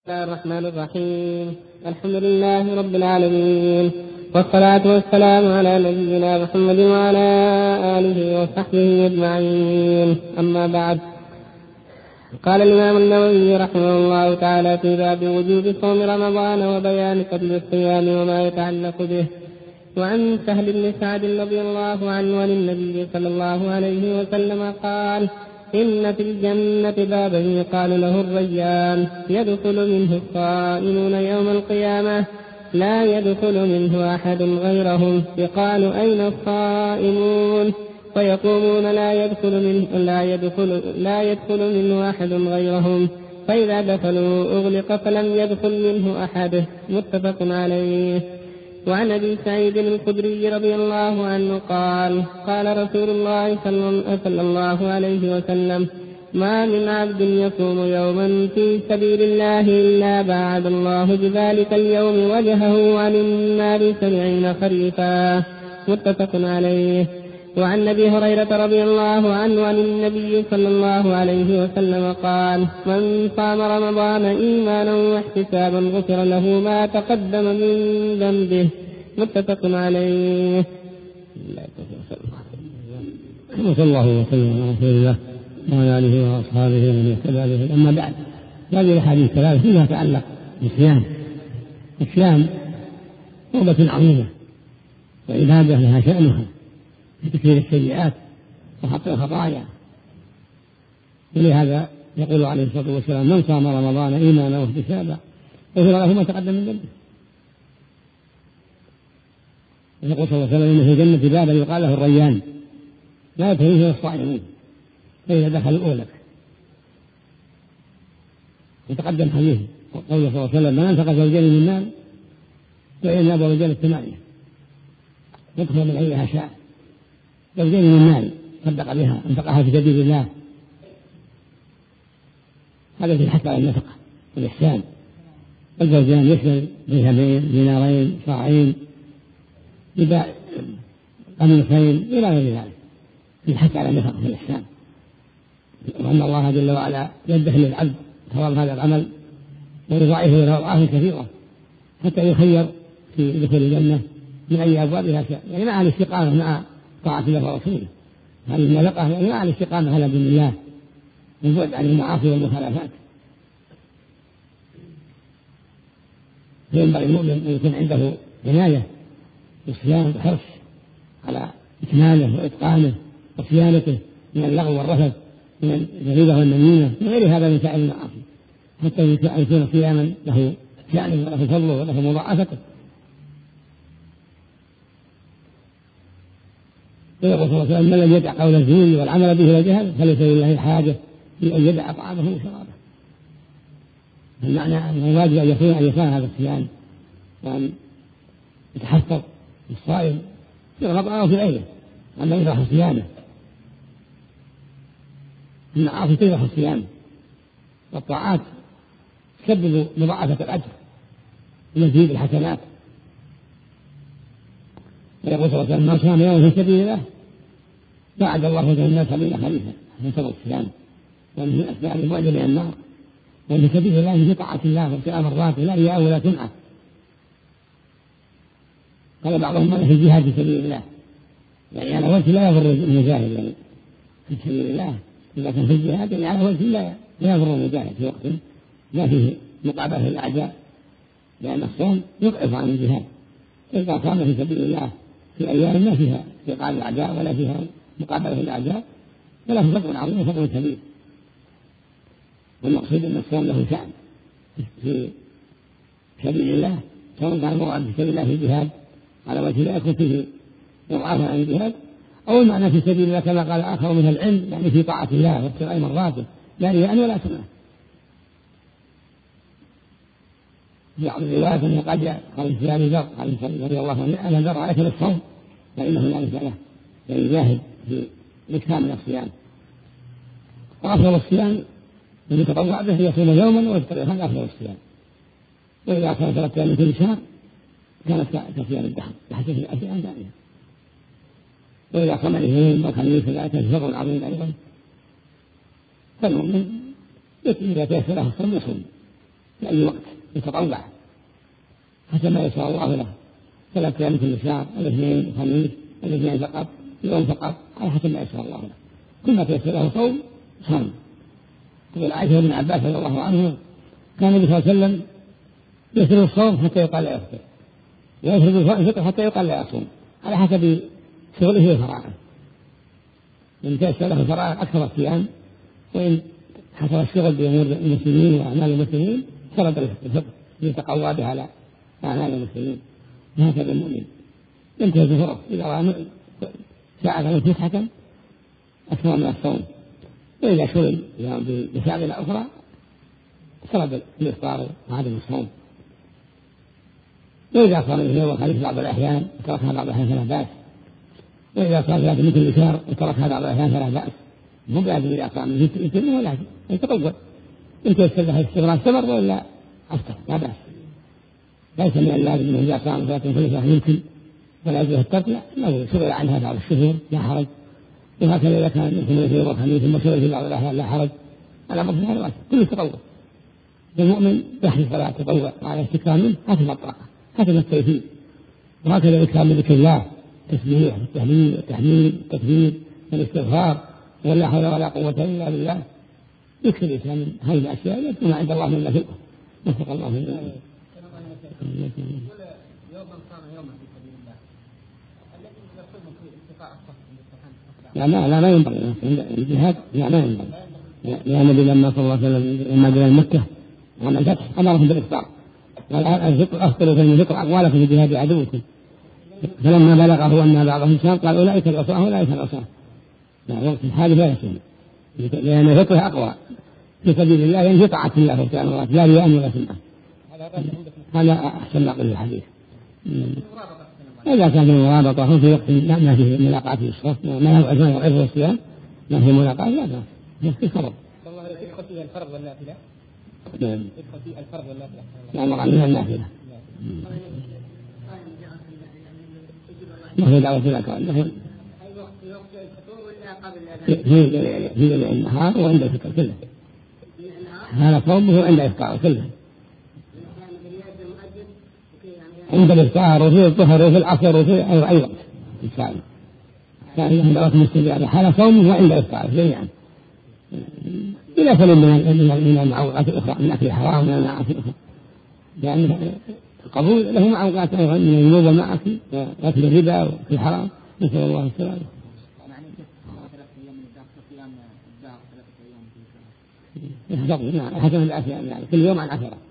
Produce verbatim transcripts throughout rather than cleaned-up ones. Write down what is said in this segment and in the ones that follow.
الله الرحمن الرحيم. الحمد لله رب العالمين، والصلاة والسلام على نبينا محمد وعلى آله وصحبه أجمعين. أما بعد، قال الإمام النووي رحمه الله تعالى في باب وجوب صوم رمضان وبيان فضل الصيام وما يتعلق به. وعن سهل بن سعد رضي الله عنه عن النبي صلى الله عليه وسلم قال: إن في الجنة بابا يقال له الريان، يدخل منه الصائمون يوم القيامة، لا يدخل منه أحد غيرهم. يقال: أين الصائمون؟ فيقومون: لا يدخل منه لا يدخل لا يدخل منه أحد غيرهم. فإذا دخلوا أغلق فلم يدخل منه أحد. متفق عليه. وعن أبي سعيد الخدري رضي الله عنه قال: قال رسول الله صلى الله عليه وسلم: ما من عبد يصوم يوما في سبيل الله إلا بعد الله بذلك اليوم وجهه عن النار سبعين خريفا. متفق عليه. وعن أبي هريرة رضي الله عنه عن النبي صلى الله عليه وسلم قال: من صام رمضان إيمانا واحتسابا غفر له ما تقدم من ذنبه. متفق عليه. صلى الله وسلم على رسول الله وعلى آله وأصحابه ومن اهتدى به. أما بعد، هذه الأحاديث ثلاثة فيما يتعلق بالصيام. الصيام قربة عظيمة وعبادة لها شأنها في تكفير السيئات وحط الخطايا، ولهذا يقول عليه الصلاة والسلام: من صام رمضان إيمانا واحتسابا غفر له ما تقدم من ذنبه. يقول صلى الله عليه وسلم: إن في الجنة بابا يقال له الريان، لا يدخل فيه الصائمون، فإذا دخلوا أولك. وتقدم حديث قوله صلى الله عليه وسلم: من أنفق زوجين من المال فإن أبواب الجنة ثمانية يدخل من أيها شاء. زوجين من المال صدق بها، انفقها في سبيل الله، هذا في الحث على النفقة والإحسان. الزوجان يشمل درهمين، دينارين، صاعين، قميصين إلى غير ذلك، في الحث على النفقة والإحسان. وأن الله جل وعلا يدخر للعبد ثواب هذا العمل ويضاعفه له أضعافا كثيرة حتى يخير في دخول الجنة من أي أبوابها شاء، يعني مع الاستقامة مع طاعة الله ورسوله. هذه النفقة يعني مع الاستقامة على دين الله والبعد عن المعاصي والمخالفات. فينبغي المؤمن أن يكون عنده عناية بالصيام وحرص على إكماله وإتقانه وصيانته من اللغو والرفث، من الغيبة والنميمة، من غير هذا من سائر المعاصي، حتى يكون صياما له شأنه وله فضله وله مضاعفته. ويقول صلى الله عليه وسلم: من لم يدع قول الزور والعمل به والجهل فليس لله حاجة في أن يدع طعامه وشرابه. المعنى أنه واجب أن يكون أن يكون هذا الصيام، وأن يتحفظ الصائم في رمضان وفي غيره أن يفرح صيامه. المعاصي تفرح الصيام، والطاعات تسبب مضاعفة الأجر ومزيد الحسنات. ويقول صلى الله عليه وسلم: من صام يوما في سبيل الله بعد الله وجه الناس سبعين خريفا. من سبب الصيام ومن من أسباب البعد من النار، وفي سبيل الله في طاعة الله وابتغاء مرضاته لا رياء ولا سمعة. قال بعضهم: من في الجهاد في سبيل الله، يعني على وجه لا يضر المجاهد، يعني في سبيل الله إذا كان في الجهاد يعني على وجه لا يضر المجاهد في وقت ما فيه مقابلة الأعداء، لأن الصوم يضعف عن الجهاد. إذا كان في سبيل الله في أيام ما فيها إيقاع الأعداء ولا فيها مقابلة الأعداء فله فضل عظيم وفضل كبير. والمقصود أن الصوم له شأن في سبيل الله، سواء كان المراد في سبيل الله في الجهاد على وجه لا يكون فيه إضعافا عن الجهاد، أو المعنى في سبيل الله كما قال آخر من العلم، يعني في طاعة الله وابتغاء مرضاته لا رياء ولا سمعة. في بعض الروايات أنه قد قال في أبي ذر رضي الله عنه: أنا ذر عليك بالصوم فإنه لا مثل له، يعني يجاهد في الإكثار من الصيام. وأفضل الصيام الذي يتطوع به يصوم يوما ويفطر، هذا أفضل الصيام. وإذا كان ثلاثة أيام من كل شهر كانت كصيام الدهر بحسب الأشياء ثانية. وإذا صام الاثنين والخميس فذلك فضل عظيم أيضا. فالمؤمن إذا تيسر له الصوم يصوم، في أي وقت يتطوع حتى ما يشاء الله له، ثلاث أيام كل شهر، الاثنين الخميس، الاثنين فقط، يوم فقط، على حسب ما يشاء الله له. كل ما تيسر له صوم صام. تقول عائشة بن عباس رضي الله عنه كان النبي صلى الله عليه وسلم يسر الصوم حتى يقال لا يفطر، ويسر الفطر حتى يقال لا يصوم، على حسب شغله وفراغه. من تيسر له الفراغ أكثر الصيام، وإن حصل الشغل بأمور المسلمين وأعمال المسلمين فرض الفطر ليتقوى بها على أعمال المسلمين. وهكذا المؤمن ينتهز الفرص إذا رأى ساعة من فسحة أكثر من الصوم، وإذا شغل بشغلة أخرى فرض الإفطار وعدم الصوم. وإذا صار مثل يوم الخميس بعض الأحيان تركها بعض الأحيان فلا بأس، وإذا صار ذات مثل شهر وتركها بعض الأحيان فلا بأس. مو بلازم إذا صام يتم ولا يتطور، إن تيسر له الاستمرار استمر ولا أفطر لا بأس. ليس من اللازم أنه إذا صام ثلاثة كل شهر يمكن ولا يجوز الترك، لا، لو شغل عنها بعض الشهور لا حرج. وهكذا إذا كان يمكن في يوم الخميس ثم شغل في بعض الأحيان لا حرج، على مر هذا واسع كله تطور. المؤمن يحرص على التطوع وعلى الاستكثار منه حسب الطاقة حسب التيسير. وهكذا الإكثار من ذكر الله، التسبيح والتهليل والتحميد والتكبير والاستغفار ولا حول ولا قوة إلا بالله، يكثر الإنسان من هذه الأشياء يكون عند الله من نفسه. وفق الله من ذلك. يوم صام يوما في سبيل الله الذي يقوم في استقاء الصف لا لا لا ما ينبغي الجهاد، لا ما ينبغي. يا النبي لما صلى الله عليه وسلم لما جاء مكة عام الفتح أمرهم بالإفطار، قال أفطروا فإن ذكر أقوالكم في جهاد عدوكم. فلما بلغه أن بعضهم صام قال أولئك العصاة أولئك العصاة. لا، في الحال لا يصوم لأن ذكره أقوى في سبيل الله، يعني طاعة الله سبحانه وتعالى لا رياء ولا سمعة. هذا أحسن ما قل الحديث. إذا كان في المرابطة هم في وقت ما فيه ملاقاة في الصف ما هو أجمع وعرف والصيام ما فيه ملاقاة لا لا في خبر. والله يدخل فيه الفرض والنافلة. نعم. يدخل فيه الفرض والنافلة. نعم مرة من النافلة. ما هي دعوة إلى كون ما هي. هي هي النهار وعند الفطر كله. هذا صومه عند الإفطار كله. عند الإفطار وفي الظهر وفي العصر وفي أي وقت الإنسان كان عند وقت مستجاب حال صومه وعند الإفطار جميعا، إلى سلم من المعوقات الأخرى من أكل الحرام ومن المعاصي الأخرى، لأن القبول له معوقات أيضا من الذنوب والمعاصي وأكل الربا وأكل الحرام، نسأل الله السلامة. نعم حسب الأشياء يعني كل يوم عن عشرة.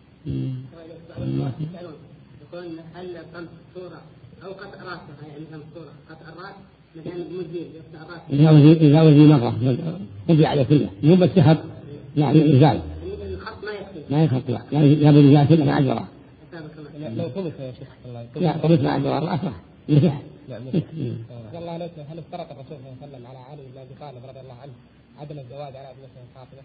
يقول هل قمت صورة أو قطع راسها يعني قمت صورة قطع الرأس مثلا مزيل يقطع الرأس إذا وزي إذا وزي مرة يجي على كله مو بس شهر يعني إزال الخط ما يكفي ما يخط لا يعني يا بني إزال كله مع الجراح. لو قمت يا شيخ الله لا قمت مع الجراح أصح يصح. والله لو هل افترض الرسول صلى الله عليه وسلم على علي بن أبي طالب رضي الله عنه عدم الزواج على ابنته فاطمة؟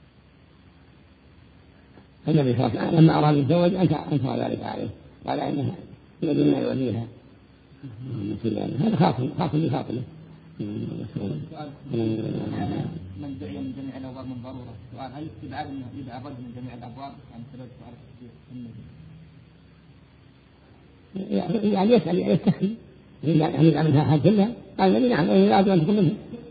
النبي صلى الله عليه وسلم لما أراد الزواج أنكر ذلك عليه قال إنها يريد أن يوليها هذا خاص خاص بخاطره. من دعي من جميع الأبواب من ضرورة سؤال هل استبعاد أنه يدعى الرجل من جميع الأبواب عن سبب سؤال التفسير؟ يعني يسأل يستخدم يعني يدعى منها أحد كلها قال النبي نعم لازم أن تكون منه.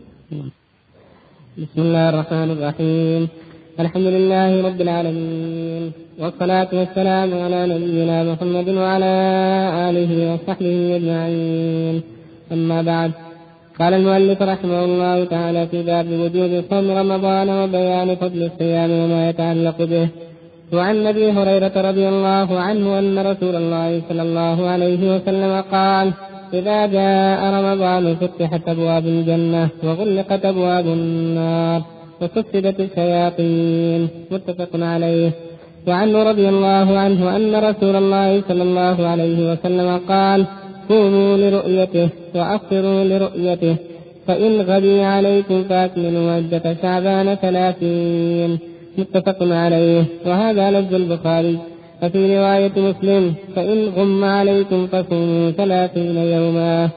بسم الله الرحمن الرحيم الحمد لله رب العالمين والصلاة والسلام على نبينا محمد وعلى آله وصحبه أجمعين. أما بعد قال المؤلف رحمه الله تعالى في باب وجوب صوم رمضان وبيان فضل الصيام وما يتعلق به. وعن أبي هريرة رضي الله عنه أن رسول الله صلى الله عليه وسلم قال إذا جاء رمضان فتحت أبواب الجنة وغلقت أبواب النار وصفدت الشياطين متفق عليه. وعنه رضي الله عنه أن رسول الله صلى الله عليه وسلم قال قوموا لرؤيته وأفطروا لرؤيته فإن غدي عليكم فأكملوا عدة شعبان ثلاثين متفق عليه. وهذا لفظ البخاري. ففي رواية مسلم فإن غم عليكم فصوموا ثلاثين يوما.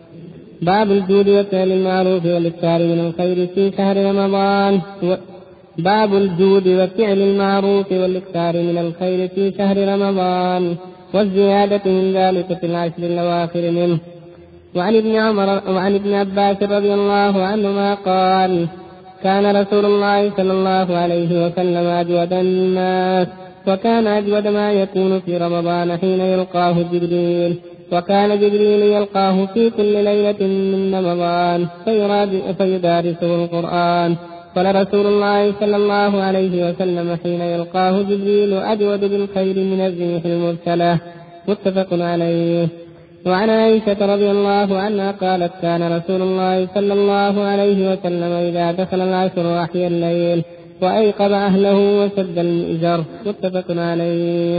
باب الجود وفعل المعروف والإكثار من الخير في شهر رمضان. باب الجود وفعل المعروف والإكثار من الخير في شهر رمضان والزيادة من ذلك في العشر الأواخر منه. وعن ابن عمر وعن ابن عباس رضي الله عنهما قال: كان رسول الله صلى الله عليه وسلم أجود الناس، وكان أجود ما يكون في رمضان حين يلقاه جبريل، وكان جبريل يلقاه في كل ليلة من رمضان فيدارسه القرآن. قال رسول الله صلى الله عليه وسلم: حين يلقاه جبريل أجود بالخير من الريح المرسلة. متفق عليه. وعن عائشة رضي الله عنها قالت: كان رسول الله صلى الله عليه وسلم إذا دخل العشر أحيا الليل وأيقظ أهله وسد المئزر. متفق عليه.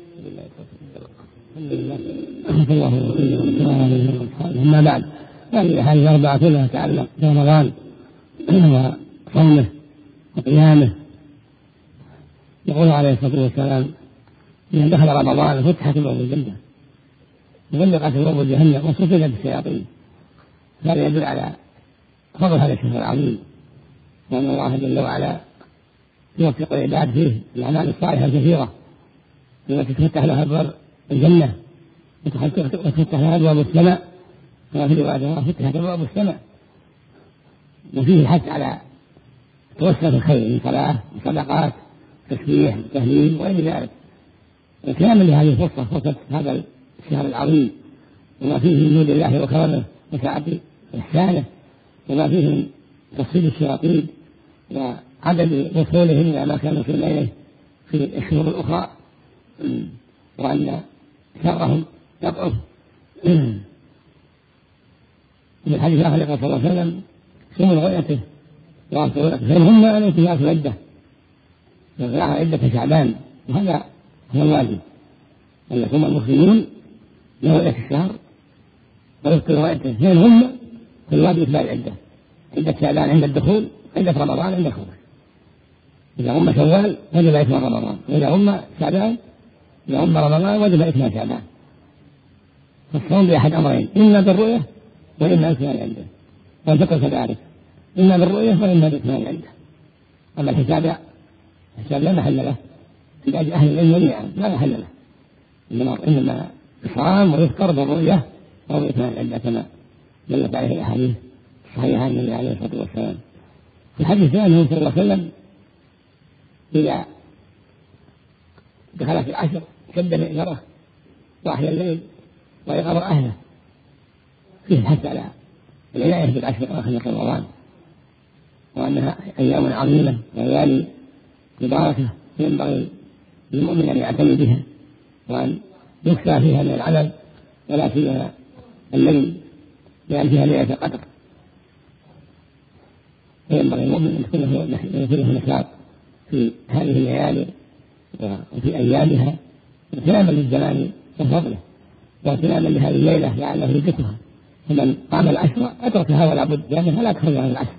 أما بعد، هذه هذه الأربعة كلها تتعلق برمضان وصومه وقيامه. يقول عليه الصلاة والسلام: إذا دخل رمضان فتحت أبواب الجنة وغلقت أبواب جهنم وصفدت الشياطين. هذا يدل على فضل هذا الشهر العظيم، وأن الله جل وعلا يوفق العباد فيه الأعمال الصالحة الكثيرة التي تفتح لها أبواب الجنة وتفتح لها أبواب السماء، وفي رواية فتحت أبواب السماء. وفيه الحث على توسل الخير من صلاة وصدقات تسبيح تهليل وغير ذلك، وكامل لهذه الفرصة، فرصة هذا الشهر العظيم، وما فيه من جود الله وكرمه وسعة إحسانه، وما فيه من تصفيد الشياطين وعدد وصولهم إلى ما كانوا في الليل في الشهور الأخرى، وأن شرهم يضعف. في الحديث الآخر قال صلى الله عليه وسلم: سموا رؤيته وأعطوا رؤيته فإنهم عليكم يأتوا عدة فيقرأها عدة شعبان. وهذا هو الواجب، أن يكون المسلمون لرؤية الشهر ويذكروا رؤيته فإنهم في الواجب إتباع العدة، عدة شعبان عند الدخول، عدة رمضان عند الخروج. إذا غم شوال وجب إتمام رمضان، وإذا غم شعبان إذا غم رمضان وجب إتمام شعبان. فالصوم بأحد أمرين: إما بالرؤية وإما بإتمام العدة. والفقه كذلك، إما بالرؤية وإما بإتمام العدة. أما الحساب الحساب لا محل له في أجل أهل العلم والنعم، لا محل له، إنما إنما الصيام ويذكر بالرؤية أو بإتمام العدة كما دلت عليه الأحاديث الصحيحة عن النبي عليه الصلاة والسلام. في الحديث الثاني صلى الله عليه وسلم: إذا دخل في العشر شد مئزره وأحيا الليل وأيقظ أهله. فيه الحث على العناية بالعشر الأواخر من رمضان، وأنها أيام عظيمة وليالي مباركة ينبغي للمؤمن أن يعتني بها، وأن يكثر فيها من العمل، ولا سيما الليل لأن فيها ليلة القدر. فينبغي المؤمن أن يكون فيه نشاط في هذه الليالي وفي أيامها، اغتناما للزمان وفضله، واغتناما لهذه الليلة لعله يدركها. فمن قام العشر أدركها ولا بد، لأنها لا تخرج عن العشر.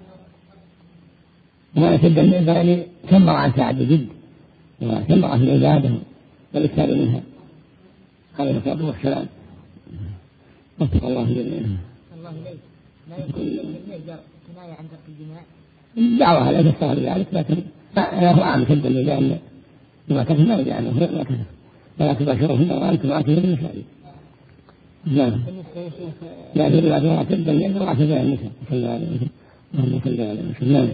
وما يشد المئزر يعني كمر عن ساعة جد، وكمر في العبادة والإكثار منها عليه الصلاة والسلام. وفق الله جميعا. الله إليك. لا يكون المئزر كناية عن ترك الجماع؟ الدعوة لا تستغل ذلك، لكن هو عام جدا، لأن ما كتب ما يدعي عنه ما كتب، ولا تباشرهن وأنتم عاكفون النساء. نعم. لا تريد أن ترى جدا لأنه عاكف النساء. صلى الله عليه وسلم. اللهم صل على وسلم.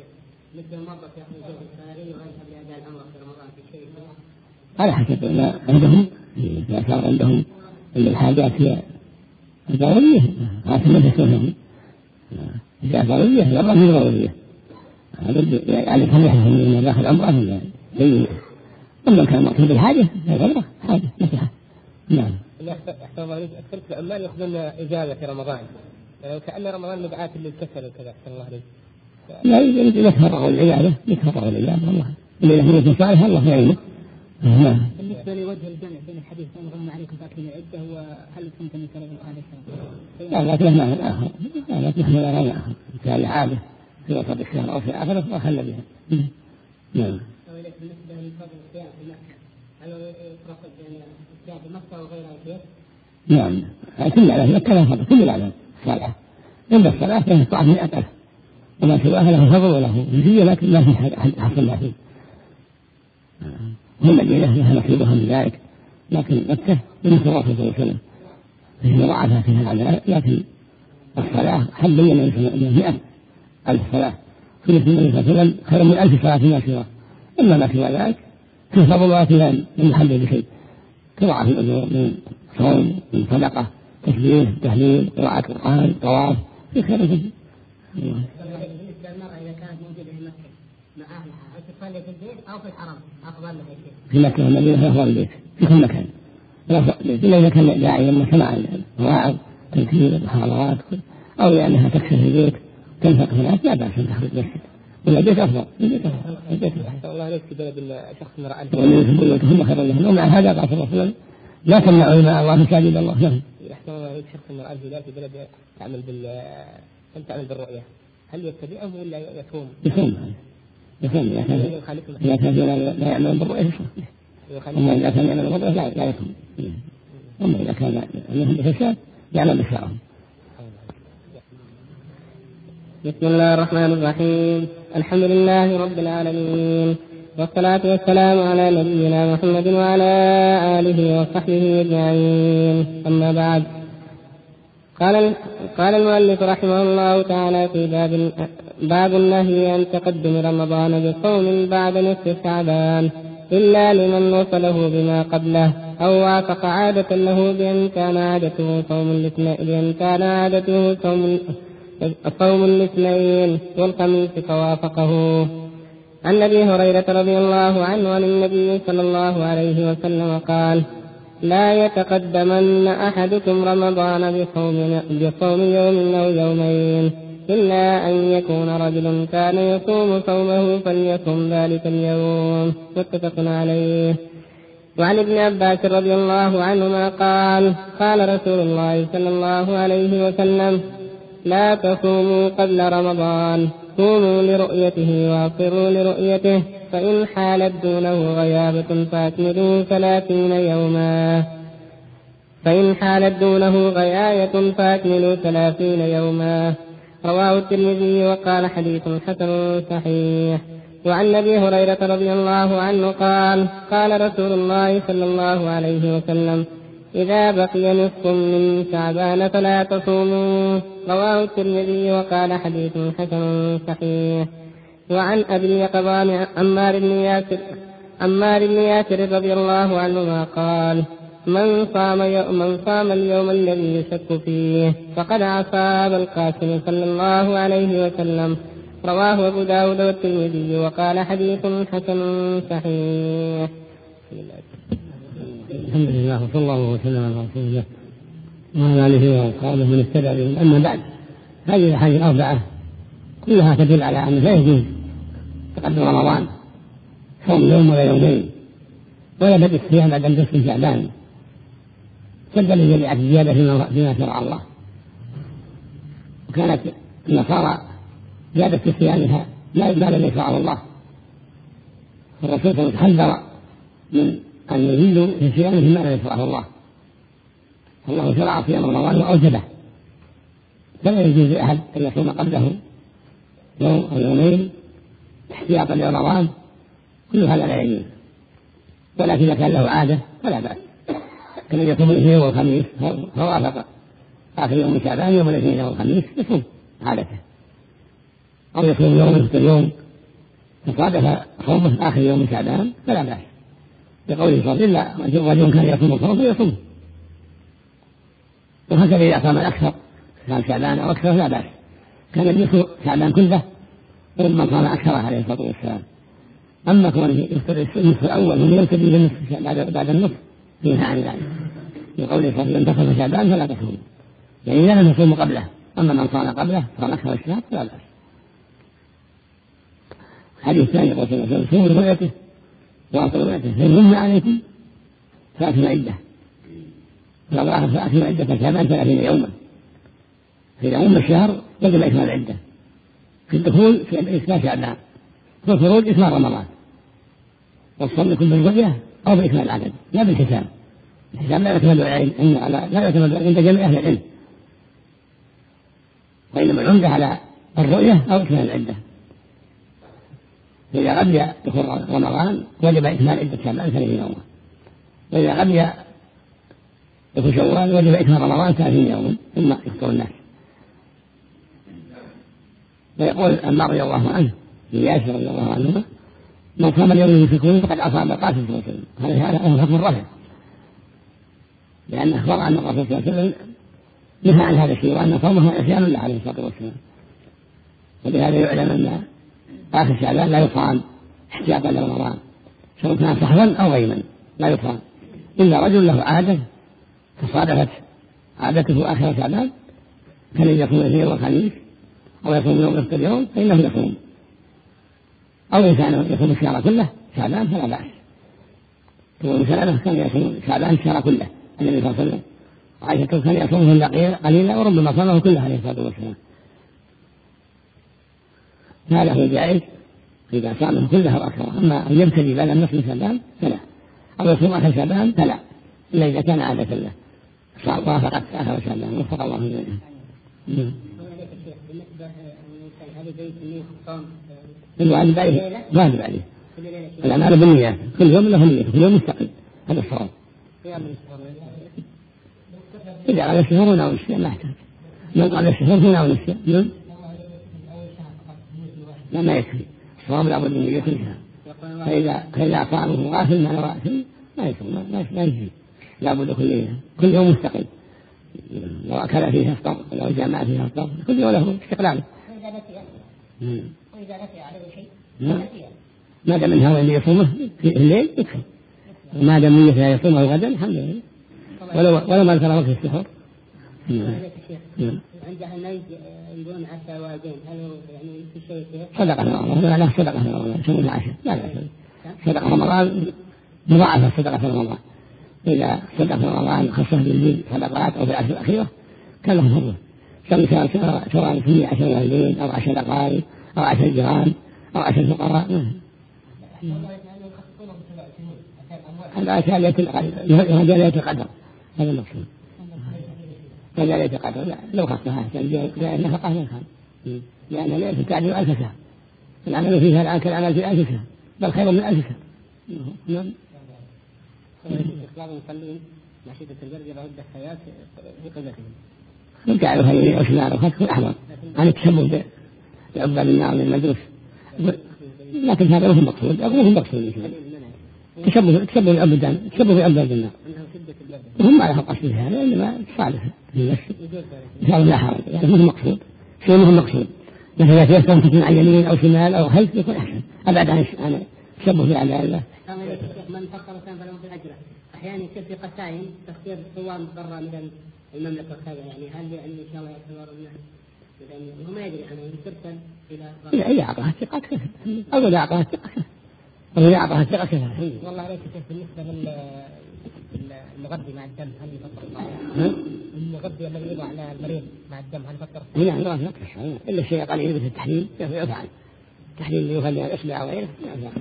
على حسب ما عندهم، إذا كان عندهم الحاجات هي الضرورية عشان ما تسوهم، إذا ضرورية يلا في ضرورية يعني كم يحسن من داخل عمره زي أما كان مقصود الحاجة غيره حاجة نفسها. نعم. أحسن الله عليك، أكثر العمال يأخذون إجازة في رمضان، يعني كأن رمضان مدعاة للكسل وكذا. أحسن الله عليك. لا يريد يتفرغوا العبادة، يتفرغوا العبادة والله اللي له صالح الله يعينه. بالنسبة لوجه الجمع بين الحديث أن غم عليكم فأكلوا العدة، وهل كنت من كلام عليه السلام؟ لا لا تفهم معنى آخر، لا تفهم معنى آخر، كان العادة في وسط الشهر أو في آخره وأخل بها. نعم. بالنسبة لفضل الصيام في مكة، هل يطلق الصيام في مكة وغيرها كيف؟ نعم، كل على مكة لا فضل، كل على الصلاة، إلا الصلاة فهي طعم مئة ألف، وما سواها له فضل وله مزية، لكن لا في حصل ما فيه. والمدينة لها نصيبها من ذلك، لكن مكة بمثل الله صلى الله عليه وسلم فهي مضاعفة فيها العذاب. لكن الصلاة حل النبي صلى الله عليه وسلم مئة ألف صلاة، كل النبي صلى الله عليه وسلم خير من ألف صلاة ما سواه. إلا ما سوى ذلك في فضلات لا يحل بشيء، قراءة الأجور من صوم، من صدقة، تسبيح، تهليل، قراءة القرآن، طواف، في خير جدا. بالنسبة للمرأة إذا كانت موجودة في مكة مع أهلها، أن تصلي في البيت أو في الحرم أفضل لها شيء؟ في مكة والمدينة أفضل البيت في كل مكان، إلا إذا كان داعي لما سمع الواعظ تنكير المحاضرات أو لأنها تكسر في البيت تنفق هناك لا بأس أن تخرج مسجد، ولا البيت أفضل. البيت أفضل. البيت أفضل. الله عليك في بلد شخص مرأة والذين في بيوتهم خير لهم. ومع هذا قال صلى الله عليه وسلم لا تمنعوا إماء الله مساجد الله. نعم. يحتمل الله عليك شخص مرأة في بلد تعمل بال تعمل بالرؤية، هل يتبعهم ولا يصوم؟ يصوم. يصوم إذا كان إذا كان لا يعمل بالرؤية يصوم. أما إذا كان يعمل بالرؤية لا لا يصوم. أما إذا كان لهم بفساد يعمل بشرعهم. بسم الله الرحمن الرحيم. الحمد لله رب العالمين، والصلاة والسلام على نبينا محمد وعلى آله وصحبه أجمعين. أما بعد، قال قال المؤلف رحمه الله تعالى في باب باب النهي عن تقدم رمضان بصوم بعد نصف شعبان إلا لمن وصله بما قبله أو وافق عادة له بأن كان عادته صوم الاثنين بأن كان عادته صوم صوم الاثنين والخميس فوافقه. عن أبي هريرة رضي الله عنه عن النبي صلى الله عليه وسلم قال: لا يتقدمن أحدكم رمضان بصوم, بصوم يوم أو يومين إلا أن يكون رجل كان يصوم صومه فليصم ذلك اليوم. متفق عليه. وعن ابن عباس رضي الله عنهما قال: قال رسول الله صلى الله عليه وسلم: لا تصوموا قبل رمضان، صوموا لرؤيته وافطروا لرؤيته، فإن حالت دونه غيابة فأكملوا ثلاثين يوما فإن حالت دونه غياية فأكملوا ثلاثين يوما. رواه الترمذي وقال حديث حسن صحيح. وعن أبي هريرة رضي الله عنه قال: قال رسول الله صلى الله عليه وسلم: إذا بقي نصف من شعبان فلا تصوموا. رواه الترمذي وقال حديث حسن صحيح. وعن أبي اليقظان عمار بن ياسر عمار بن ياسر رضي الله عنهما قال: من صام من صام اليوم الذي يشك فيه فقد عصى أبا القاسم صلى الله عليه وسلم. رواه أبو داود والترمذي وقال حديث حسن صحيح. الحمد لله وصلى الله وسلم على رسول الله وعلى آله وأصحابه من اهتدى بهم. أما بعد، هذه الأحاديث الأربعة كلها تدل على أن لا يجوز تقدم رمضان صوم يوم ولا يومين ولا بدء الصيام بعد أن تسلم شعبان سدا لجميع الزيادة فيما شرع الله. وكانت النصارى زادت في صيامها لا الذي شرعه الله، الرسول حذر من أن يزيدوا في صيامهم ما لا يشرعه الله. الله شرع صيام رمضان وأوجبه، فلا يجوز لأحد أن يصوم قبله يوم أو يومين احتياطا لرمضان، كل هذا لا يجوز. ولكن إذا كان له عادة فلا بأس، كان يصوم الاثنين والخميس فوافق آخر يوم من شعبان يوم الاثنين والخميس يصوم عادته، أو يصوم يوم مثل يوم فصادف صومه آخر يوم من شعبان فلا بأس، بقوله صلى الله عليه وسلم: رجل كان يصوم صوم فيصوم. وهكذا إذا صام الأكثر كان شعبان أو أكثر لا بأس، كان يصوم شعبان كله ثم صام أكثر عليه الصلاة والسلام. أما كونه يفطر النصف الأول ومن يبتدي بالنصف بعد النصف فيها عن ذلك، بقوله صلى الله عليه وسلم: انتصف شعبان فلا تصوم، يعني لا نصوم قبله. أما من صام قبله صام أكثر الشهر فلا بأس. الحديث الثاني قال صلى الله عليه وسلم: صوموا لرؤيته وأفطروا لرؤيته، فإن غم عليكم فأتموا عدة، فأتموا عدة شعبان ثلاثين يوما. فإذا غم الشهر يجب إكمال العدة في الدخول في إكمال شعبان، في الخروج إكمال رمضان. والصوم يكون بالرؤية أو بإكمال العدد لا بالحساب. الحساب لا يعتمد لا يعتمد عند جميع أهل العلم، وإنما العمدة على الرؤية أو إكمال العدة. فإذا قبل دخول رمضان وجب إكمال عدة شعبان ثلاثين يوما، وإذا قبل دخول شوال وجب إكمال رمضان ثلاثين يوما ثم يفطر الناس. ويقول عمار رضي الله عنه لياسر رضي الله عنهما: من صام اليوم يمسكون فقد أصاب القاسم صلى الله عليه وسلم. هذا هذا حكم الرفع، لأن أخبر عن الرسول صلى الله عليه وسلم نهى عن هذا الشيء، وأن صومه عصيان له عليه الصلاة والسلام. ولهذا يعلم أن آخر شعبان لا يصام احتياطا لرمضان، سواء كان صحوا أو غيما لا يصام، إلا رجل له عادة تصادفت عادته آخر شعبان كان يصوم الاثنين والخميس أو يصوم يوم نصف اليوم فإنه يصوم، أو إنسان يصوم الشهر كله شعبان فلا بأس. ثم سلمة كان يصوم شعبان الشهر كله النبي صلى الله عليه وسلم، وعائشة كان يصومه قليلا وربما صامه كله عليه الصلاة والسلام. هذا هو الجائز إذا صامه كله وأكثر. أما أن يبتدي بعد النصف من شعبان فلا، أو يصوم آخر شعبان فلا، إلا إذا كان عادة له وافقت آخر شعبان وفق الله جميعا. الواجب عليه واجب عليه الأعمال بالنيات، كل يوم له نية، كل يوم مستقل، هذا الصواب. إذا قال الشهر هنا ونسيا ما احتاج، من قال الشهر هنا ونسيا لا ما يكفي، الصواب لابد من نية الشهر. فإذا فإذا صامه غافل ما غافل ما يصوم ما يجزي، لابد كل كل يوم مستقل. لو أكل فيها افطر، لو جامع فيها افطر، كل يوم له استقلال. وإذا نسي عليه شيء ما دام منها وإن يصومه في الليل يكفي، ما دام نيته يصومه غدا الحمد لله، ولو ولو ما ذكر وقت السحر. عندها الناس يقولون عشاء والدين، هل يعني في شيء فيه؟ صدقة رمضان، لا لا صدقة رمضان، يسمونها عشاء، لا لا صدقة رمضان مضاعفة صدقة رمضان. إذا صدقة رمضان خصص بالليل صدقات أو في العشر الأخيرة كان لهم فضل، سواء سواء في عشر والدين أو عشر أقارب أو عشر جيران أو عشر فقراء. هذا ليلة القدر، هذا المقصود. هذا ليلة القدر لا لو خصها لأن نفقها من خان، لأن ليلة تعدل ألف شهر، العمل فيها الآن كالعمل في ألف شهر، بل خير من ألف شهر. نعم. بعض المصلين نشيدة البرد بعد الحياة في قبلتهم. نجعلها يمين أو شمال أو خلف الأحمر عن التشبه بعباد النار من المدروس، لكن هذا هو المقصود، أو هو المقصود تشبه تشبه الأبدان، تشبه بأبدان النار، وهم على قصد فيها لأنما صالح للنفس إن شاء الله لا حرج، يعني مو المقصود شيء مو المقصود. مثلا إذا تكون عن يمين أو شمال أو خلف يكون أحسن، أبعد عن التشبه بأعداء الله. من فكر كان فله في الأجر. أحيانا يصير في قسائم تختير صوام برا من المملكة كذا، يعني هل يعني إن شاء الله يعتبر إنه هو ما يدري عنه يرسل إلى إذا إذا أعطاها الثقة كذا، أو إذا أعطاها الثقة كذا، أو إذا أعطاها الثقة كذا. والله عليك بالنسبة للمغذي مع الدم هل يفطر؟ المغذي الذي يضع على المريض مع الدم هل يفطر؟ لا لا لا تفعل إلا الشيء قليل مثل التحليل يفعل التحليل اللي يخلي الإصبع أو غيره يفعل.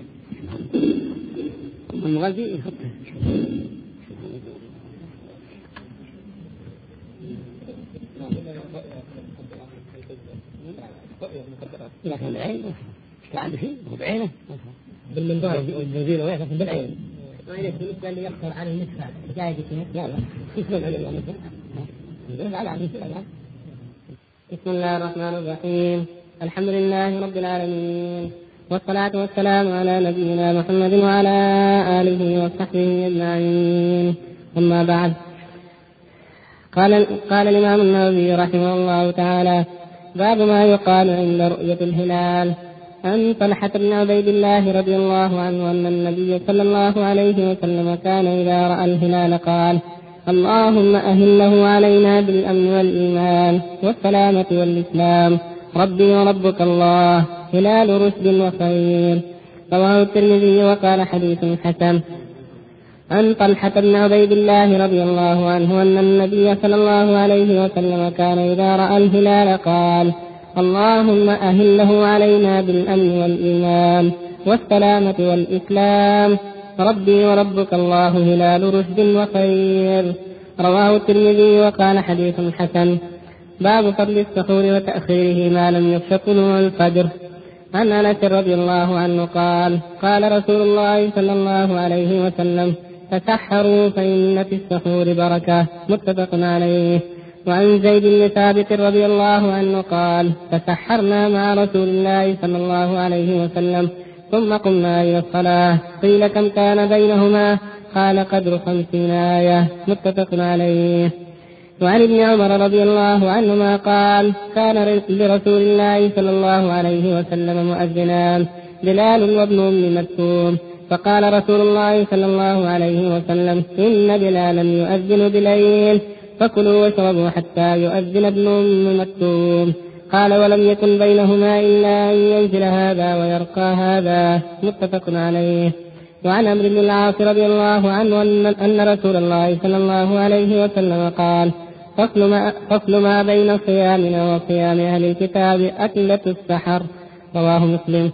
المغذي يفطر. إذا كان بالعين استعان شيء هو بعينه بالمنظار بالجزيل ويحصل بالعين. بالنسبة اللي يقصر على النسبة جاهز فيه؟ لا لا يسمى على بسم الله الرحمن الرحيم. الحمد لله رب العالمين، والصلاة والسلام على نبينا محمد وعلى آله وصحبه أجمعين. أما بعد، قال قال الإمام النووي رحمه الله تعالى: باب ما يقال عند رؤية الهلال. عن طلحة بن عبيد الله رضي الله عنه أن النبي صلى الله عليه وسلم كان إذا رأى الهلال قال: اللهم أهله علينا بالأمن والإيمان والسلامة والإسلام، ربي وربك الله، هلال رشد وخير. رواه الترمذي وقال حديث حسن. عن طلحة بن عبيد الله رضي الله عنه أن النبي صلى الله عليه وسلم كان إذا رأى الهلال قال: اللهم أهله علينا بالأمن والإيمان والسلامة والإسلام، ربي وربك الله، هلال رشد وخير. رواه الترمذي وقال حديث حسن. باب فضل السحور وتأخيره ما لم يخش طلوع الفجر. عن أنس رضي الله عنه قال قال رسول الله صلى الله عليه وسلم تسحروا فإن في السحور بركة. متفق عليه. وعن زيد بن ثابت رضي الله عنه قال تسحرنا مع رسول الله صلى الله عليه وسلم ثم قمنا إلى الصلاة. قيل كم كان بينهما؟ قال قدر خمسين آية. متفق عليه. وعن ابن عمر رضي الله عنهما قال كان لرسول الله صلى الله عليه وسلم مؤذنان بلال وابن أم مكتوم، فقال رسول الله صلى الله عليه وسلم إن بلالا يؤذن بليل فكلوا واشربوا حتى يؤذن ابن أم مكتوم. قال ولم يكن بينهما إلا أن ينزل هذا ويرقى هذا. متفق عليه. وعن عمرو بن العاص رضي الله عنه أن رسول الله صلى الله عليه وسلم قال فصل ما, فصل ما بين صيامنا وصيام أهل الكتاب أكلة السحر. رواه مسلم.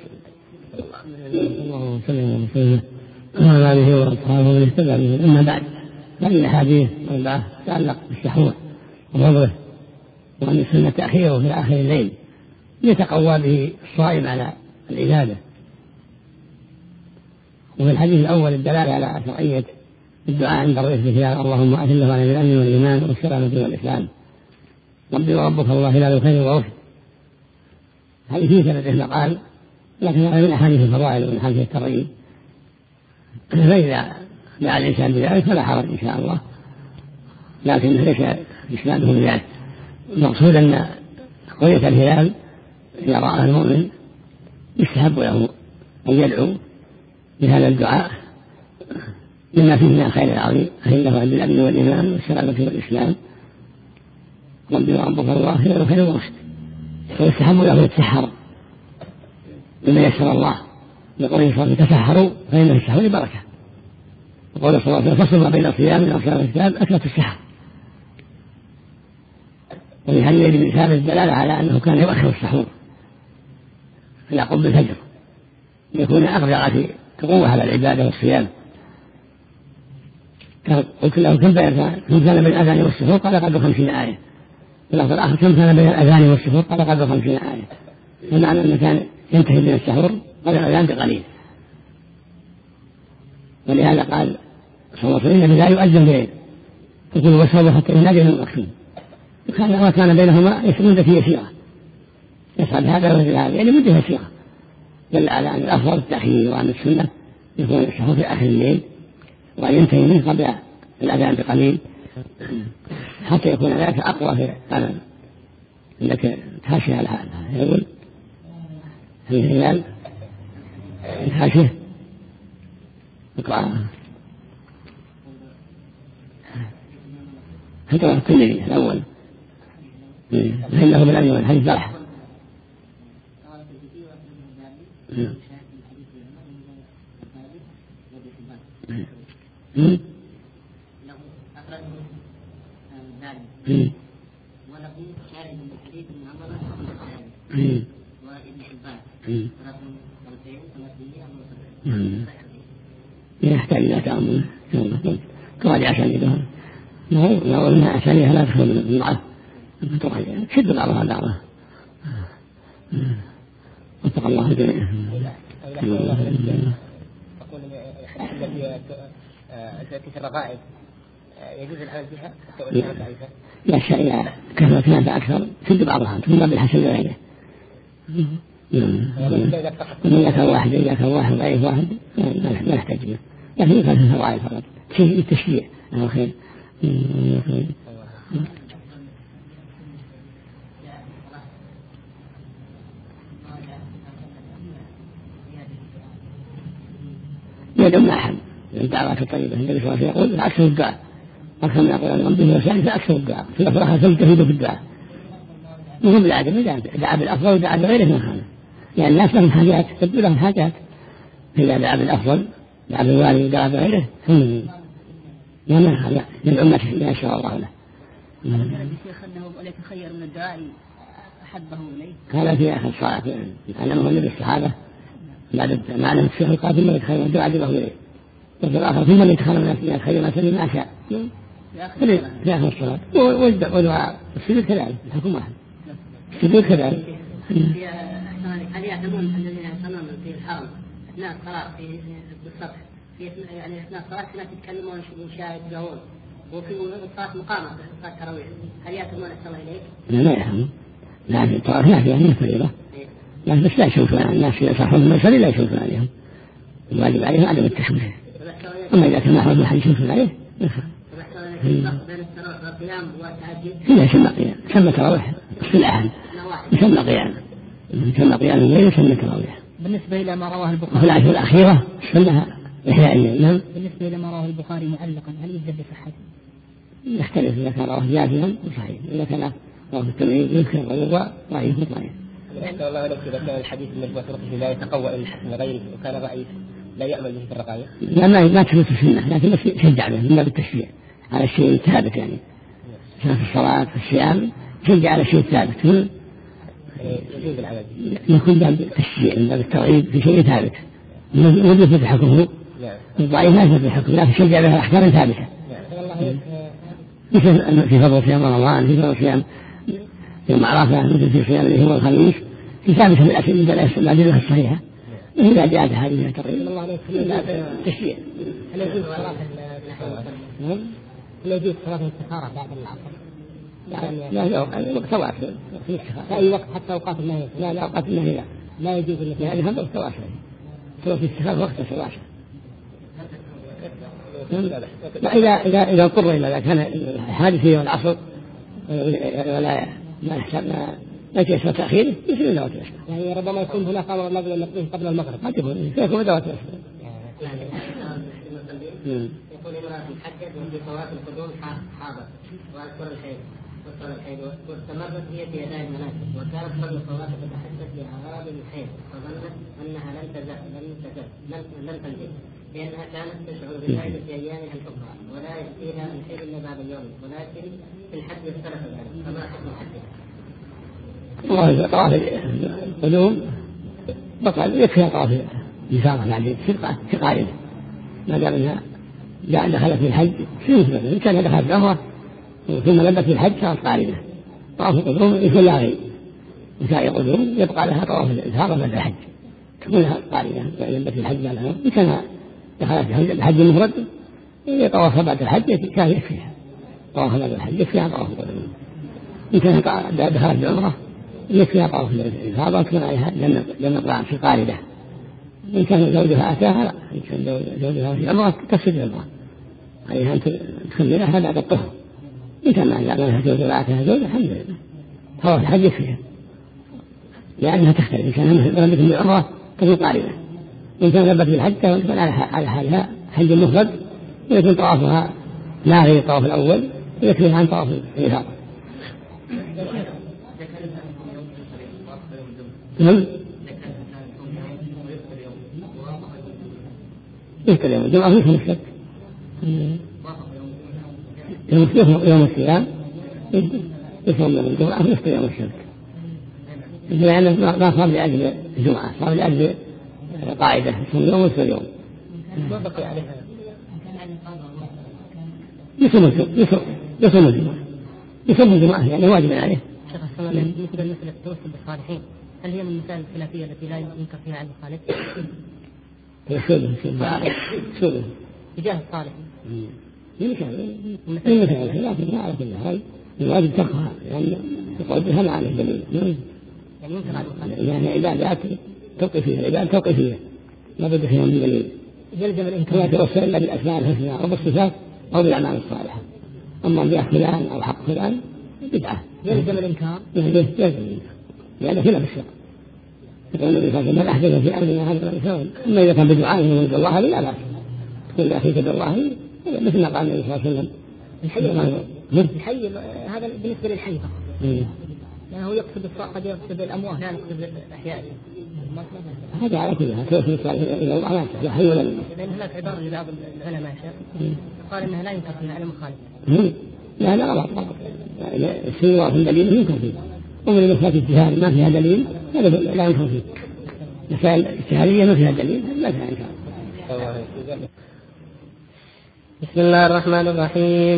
اللهم صل وسلم على آله وأصحابه ومن اهتدى به. أما بعد، هذه الأحاديث أربعة تتعلق بالسحور وفضله، وأن السنة تأخيره في آخر الليل يتقوى به الصائم على العبادة. وفي الحديث الأول الدلالة على شرعية الدعاء عند رؤية الهلال اللهم أهله على الأمن والإيمان والسلامة والإسلام. ربي وربك الله هلال خير ورشد. هذه في سنة قال، لكن هذا من أحاديث الفضائل ومن أحاديث الترغيب، فإذا دعا الإنسان بذلك فلا حرج إن شاء الله، لكن ليس إسناده بذلك. المقصود أن رؤية الهلال إذا رآه المؤمن يستحب له أن يدعو بهذا الدعاء مما فيه من الخير العظيم أهله عند الأمن والإيمان والسلامة والإسلام. ربي وربك الله هلال خير ورشد. ويستحب له التسحر بما يسر الله، يقول صلى الله عليه وسلم تسحروا فإن في السحور بركة. وقال صلى الله عليه وسلم فصل ما بين صيامنا وصيام الكتاب أكلة السحر. وفي حديث ابن ثابت الدلالة على أنه كان يؤخر السحور إلى قرب الفجر ليكون أقدر في قوة على العبادة والصيام. قلت له كم كان بين الأذان والسحور؟ قال قدر خمسين آية. في اللفظ الآخر كم كان بين الأذان والسحور؟ قال قدر خمسين آية. فمعنى أنه كان ينتهي من السحور قبل الأذان بقليل. ولهذا قال صلى الله عليه وسلم لا يؤذن بليل فكلوا واشربوا حتى ينادي المقصود. وكان وكان بينهما مدة يسيرة يصعد هذا ويصعد هذا، يعني مدة يسيرة. دل على أن الأفضل التأخير، وأن السنة يكون السحور في آخر الليل وأن ينتهي منه قبل الأذان بقليل حتى يكون ذلك أقوى في الأذان. إنك تحاشي على هذا يقول في الهلال الحاشية اقرأ حتى الترمذي الأول فإنه بالأمن والحديث ضرح. يحتاج إلى تأمل تراجع أسانيدها. لو أنها أسانيدها لا تخرج من الضعف تراجع شد بعضها بعضها. واتقى الله الجميع. أقول التي في الرغائب يجوز العمل بها؟ لا شيء إذا كثرت نافع أكثر شد بعضها ثم بالحسن لغيره. إذا كان واحد إذا كان واحد ضعيف واحد ما نحتاج به، لكن إذا كان في الرغائب فقط شيء التشجيع هذا خير. يدعو أحد الدعوات الطيبة. النبي صلى الله عليه وسلم يقول أكثر الدعاء أكثر من أقول أن ربه وسائل فأكثر الدعاء في الأفراح فلتهدوا في الدعاء. وهم بالعدم دعا بالأفضل ودعا بغيره من هذا، يعني الناس لهم حاجات تبدو لهم حاجات. إذا دعا بالأفضل دعا بالوالي ودعا بغيره هم وما هذا للأمة ما شاء الله له. الشيخ أنه وليس خير من الدعاء أحبه إليه. هذا في آخر الصلاة علمه النبي الصحابة بعد ما علم الشيخ القاتل من يتخير الدعاء به إليه. وفي الآخر ثم يتخير من الخير ما سلم ما شاء في آخر الصلاة ودعاء السجود كذلك الحكم واحد السجود كذلك. هل يعتمون الذين يعتمون في الحرم أثناء الصلاة في بالسطح في يعني أثناء الصلاة الناس يتكلمون ويشاهدون وفي الصلاة مقامة في صلاة التراويح هل يعتمون الصلاة إليك؟ لا لا يعتمون لا في الطواف لا فيها من فريضة لا بس لا يشوفون الناس إذا صاحبهم المسألة لا يشوفون عليهم الواجب عليهم عدم التشويه. أما إذا كان محرم أحد يشوفون عليه بين الصلاة والقيام والتهجد لا يسمى قيام يسمى تراويح اصطلاحا يسمى قيام يسمى قيام الليل يسمى تراويح. بالنسبة إلى ما رواه البخاري وفي العشر الأخيرة سمها إحياء الليل. نعم. بالنسبة إلى ما رواه البخاري معلقا هل يجب بصحته؟ يختلف إذا كان رواه جازما وصحيح إذا كان رواه التمرين يذكر غيره ضعيف ضعيف. أحسن الله إليك إذا كان الحديث المجموع طرقه لا يتقوى إلا حسن غيره وكان ضعيف لا يأمل به في الرقائق. لا ما ما تثبت السنة لكن بس يشجع به من باب التشجيع على الشيء الثابت يعني كان في الصلاة في الصيام يشجع على الشيء الثابت. يجوز العمل يكون باب التشجيع من باب الترغيب في شيء ثابت ويثبت حكمه. الضعيف لا يثبت حكمه لكن يشجع به أحكام ثابتة. مثل في فضل صيام رمضان في فضل صيام يوم عرفة مثل في صيام اليوم الخميس في ثابتة من الأدلة الصحيحة إذا جاءت هذه الترغيب تشجيع. هل يجوز صلاة هل يجوز صلاة الاستخارة بعد العصر؟ لا لا وقت واسع في في أي وقت حتى أوقات النهي؟ لا لا أوقات النهي لا لا يجوز إلا يعني هذا وقت واسع صلاة الاستخارة وقت واسع. لا إذا إذا إذا اضطر إلى كان حادث في العصر ولا ما نحسب ما لا يتيسر تأخيره يصير إلى وقت العصر. يعني ربما يكون هناك أمر المغرب قبل المغرب. ما تكون يكون إلى وقت العصر. يقول امرأة محدد وفي طواف القدوم حاضر وأذكر الحيض وصل الحيض واستمرت هي في أداء المناسك وكانت قبل الطواف تتحدث لأعراض الحيض فظنت أنها لن تزال لن تزال لن تنزل لأنها كانت تشعر بالحيض في أيامها الأخرى ولا يأتيها الحيض إلا بعد اليوم ولكن في الحد اختلف ذلك فما حكم حدها؟ والله إذا طواف القدوم بطل يكفي طواف الإفاضة بعد في قاعدة ما دام انها جاء دخلت في الحج في مثله ان كان دخلت العمره ثم لبت في الحج صارت قارنه. طواف القدوم يكون لها غير وسائر القدوم يبقى لها طواف الافاضه بعد الحج تكون لها قارنه لبت في الحج بعد العمره ان كان دخلت في الحج المفرد طوافها بعد الحج كان يكفيها طوافها بعد الحج يكفيها طواف القدوم. ان كان دخلت العمره يكفيها طواف الافاضه وتكون عليها لم يقع في قارنه. إن كان زوجها أتاها لا إن كان زوجها في أمرها تفسد الأمر عليها أن تكملها بعد الطهر. إن كان لها زوجها أتاها زوجها الحمد لله طواف الحج فيها لأنها تختلف. إن كان لبت بالأمرة تكون قارنة إن كان لبت بالحج تكون على حالها حج مفرد ويكون طوافها لا غير الطواف الأول ويكفيها عن طواف الإفاضة. نعم يفطر يوم الجمعة ويصوم السبت يوم الصيام يصوم يوم الجمعة ويفطر يوم السبت لأنه ما صار لأجل الجمعة صار لأجل قاعدة يصوم يوم ويفطر يوم. ما بقي عليها يصوم يصوم يصوم الجمعة يصوم الجمعة يعني واجب عليه. شيخ الصلاة بالنسبة لمسألة التوسل بالصالحين هل هي من المسائل الخلافية التي لا ينكر فيها عن الخالق؟ يسوله يسوله تجاه الصالح يمكن يمكن لكن ما على كل حال الواجب تركها لأن يقول بها ما عليه دليل يعني ينكر على الخالق يعني عبادات توقيفية العبادة توقيفية ما بد فيها من دليل يلزم الإنكار لا توصل إلا بالأسماء الحسنى أو بالصفات أو بالأعمال الصالحة. أما بها فلان أو حق فلان بدعة يلزم الإنكار يلزم الإنكار لأن كلا بالشق يقول النبي صلى الله عليه وسلم من أحدث في أمرنا هذا لا يسوي. أما إذا كان بدعاء من الله لا بأس تقول لأخيك بالله مثل ما قال النبي صلى الله عليه وسلم الحي الحي هذا بالنسبة للحي فقط يعني هو يقصد قد يقصد الأموات لا يقصد الأحياء هذا على كلها توصل إلى الله ما يصح حي ولا لأن هناك عبارة لبعض العلماء قال إنها لا ينكر فيها علم الخالق. لا لا غلط غلط الشيء واضح دليل ينكر فيه ومن المسائل الاجتهاد ما فيها دليل هذا لا ينكر فيه. مسائل اجتهادية ما فيها دليل لا فيها إنكار. بسم الله الرحمن الرحيم.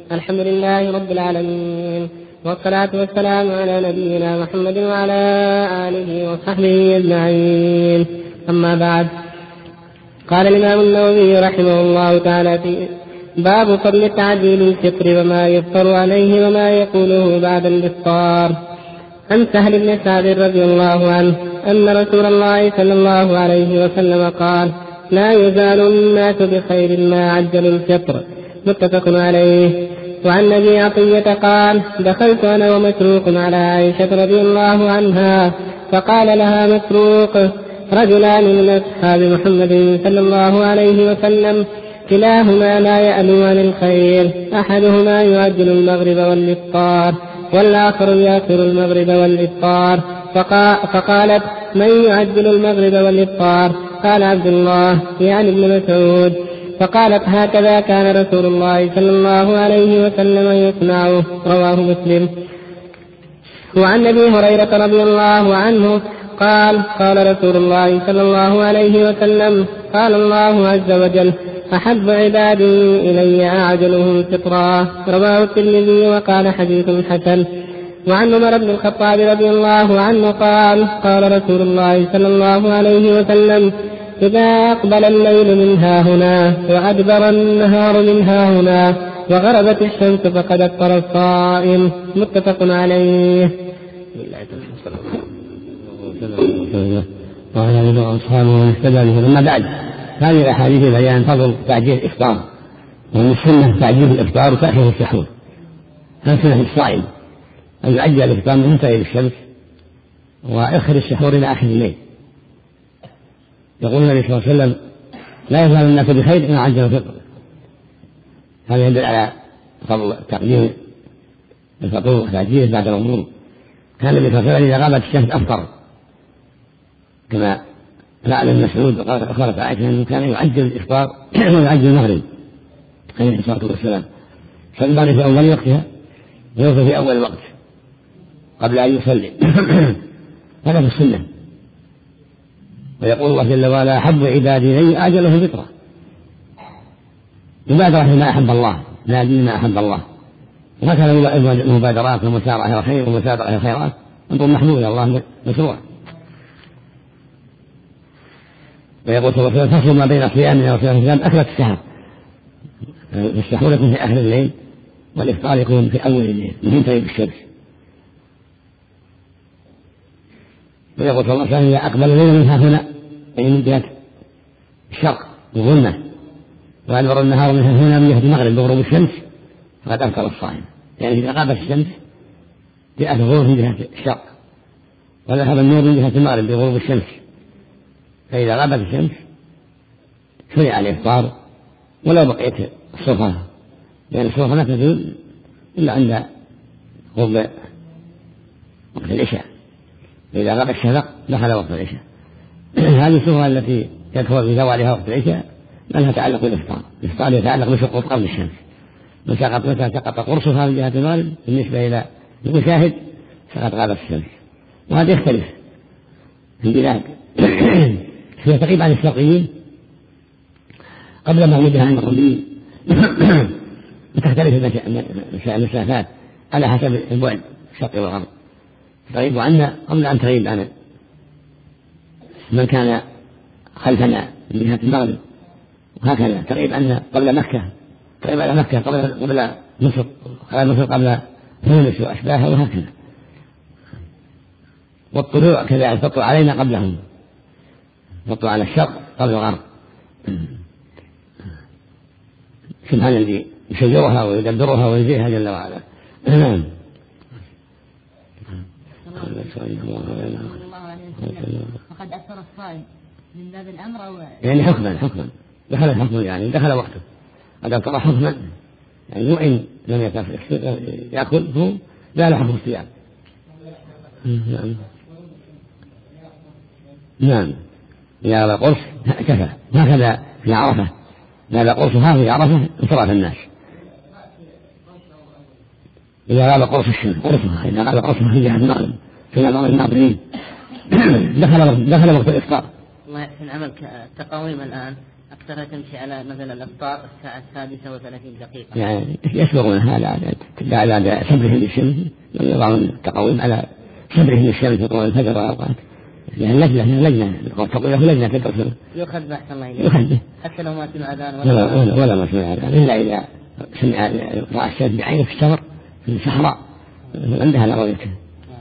الحمد لله رب العالمين، والصلاة والسلام على نبينا محمد وعلى آله وصحبه أجمعين. أما بعد، قال الإمام النووي رحمه الله تعالى في باب فضل تعجيل الفطر وما يفطر عليه وما يقوله بعد الإفطار. عن سهل بن سعد رضي الله عنه أن رسول الله صلى الله عليه وسلم قال: لا يزال الناس بخير ما عجلوا الفطر، متفق عليه. وعن أبي عطية قال: دخلت أنا ومسروق على عائشة رضي الله عنها فقال لها مسروق: رجلان من أصحاب محمد صلى الله عليه وسلم كلاهما لا يألو عن الخير، أحدهما يعجل المغرب والإفطار والآخر يأخر المغرب والإفطار. فقالت: من يعجل المغرب والإفطار؟ قال عبد الله يعني ابن مسعود. فقالت: هكذا كان رسول الله صلى الله عليه وسلم يصنعه. رواه مسلم. وعن أبي هريرة رضي الله عنه قال: قال رسول الله صلى الله عليه وسلم: قال الله عز وجل: أحب عبادي إلي أعجلهم فطرا. رواه الترمذي وقال حديث حسن. وعن عمر بن الخطاب رضي الله عنه قال: قال رسول الله صلى الله عليه وسلم: إذا أقبل الليل من ها هنا وأدبر النهار من ها هنا وغربت الشمس فقد أفطر الصائم. متفق عليه. وعلى آله وأصحابه ومن اهتدى به. أما بعد، هذه الأحاديث بيان فضل تعجيل الإفطار، ومن السنة تعجيل الإفطار وتأخير السحور. هذا سنة الصائم أن يعجل الإفطار من مغرب الشمس وآخر السحور إلى آخر الليل. يقول النبي صلى الله عليه وسلم: لا يزال الناس بخير ما عجل الفطر. هذا يدل على فضل تقديم الفطور وتعجيله بعد الغروب. كان النبي صلى الله عليه وسلم إذا غابت الشمس أفطر، كما فعل ابن مسعود وقالت عائشة أنه كان يعجل الإفطار ويعجل المغرب عليه الصلاة والسلام، فالمغرب في أول وقتها ويوفى في أول وقت قبل أن يصلي. هذا في السنة. ويقول الله جل وعلا: أحب عبادي إلي أعجلهم فطرا. مبادرة ما أحب الله، لا دين ما أحب الله. وهكذا المبادرات والمسارعة إلى الخير والمسابقة إلى الخيرات أمر محمود إلى الله مشروع. ويقول صلى الله عليه وسلم: فصل ما بين صيامنا وصيام أكلة السحر. السحور يكون في آخر الليل والإفطار يكون في أول الليل من تغيب الشمس. ويقول صلى الله عليه وسلم: إذا أقبل الليل من ها هنا، أي من جهة الشرق وظلمة، وأدبر النهار من ها هنا من جهة المغرب بغروب الشمس، فقد أفطر الصائم. يعني إذا غابت الشمس جاءت الغروب من جهة الشرق وذهب النور من جهة المغرب بغروب الشمس، فإذا غابت الشمس شرع الإفطار ولو بقيت الصفحة، لأن الصفحة لا تزول إلا عند غروب وقت العشاء. فإذا غاب الشفق دخل وقت العشاء. هذه الصفحة التي يدخل بزوالها وقت العشاء ما لها تعلق بالإفطار. الإفطار يتعلق بسقوط قبل الشمس، متى سقط قرصها من جهة المغرب بالنسبة إلى المشاهد فقد غابت الشمس. وهذا يختلف في البلاد. هي تقريبا عن الشرقيين قبل مغربها عن الغربيين، وتختلف المسافات على حسب البعد الشرق والغرب. تغيب عنا قبل أن تغيب عن من كان خلفنا من جهة المغرب، وهكذا تغيب عنا قبل مكة، تغيب على مكة قبل قبل مصر، قبل مصر قبل تونس وأشباهها، وهكذا. والطلوع كذلك تطلع علينا قبلهم، تطلع على الشرق قبل الغرب. سبحان الذي يشجرها ويدبرها ويزيها جل وعلا. نعم. وقد أثر الصائم من باب الأمر أو يعني حكما حكما دخل الحكم، يعني دخل وقته. قد أثر حكما يعني وإن لم يأكل هو لا له حكم الصيام. نعم نعم. إذا غاب قرص كفى، هكذا في عرفة، إذا غاب قرصها في عرفة انصرف الناس. إذا غاب قرص الشمس قرصها، إذا غاب قرصها في جهة المغرب في بعض الناظرين دخل دخل وقت الإفطار. الله يحسن عملك. التقاويم الآن أكثر تمشي على مثلا الأفطار الساعة السادسة وثلاثين دقيقة. يعني يسبق من هذا على سبره للشمس يضعون التقويم على سبره للشمس في طول الفجر والأوقات. يعني لجنة لجنة تقول له لجنة تدرس. يؤخذ بحث الله يؤخذ به. حتى لو ما سمع أذان ولا ولا, ولا ما سمع أذان إلا إذا سمع رأى الشمس بعينه في السفر في الصحراء عندها على رؤيته.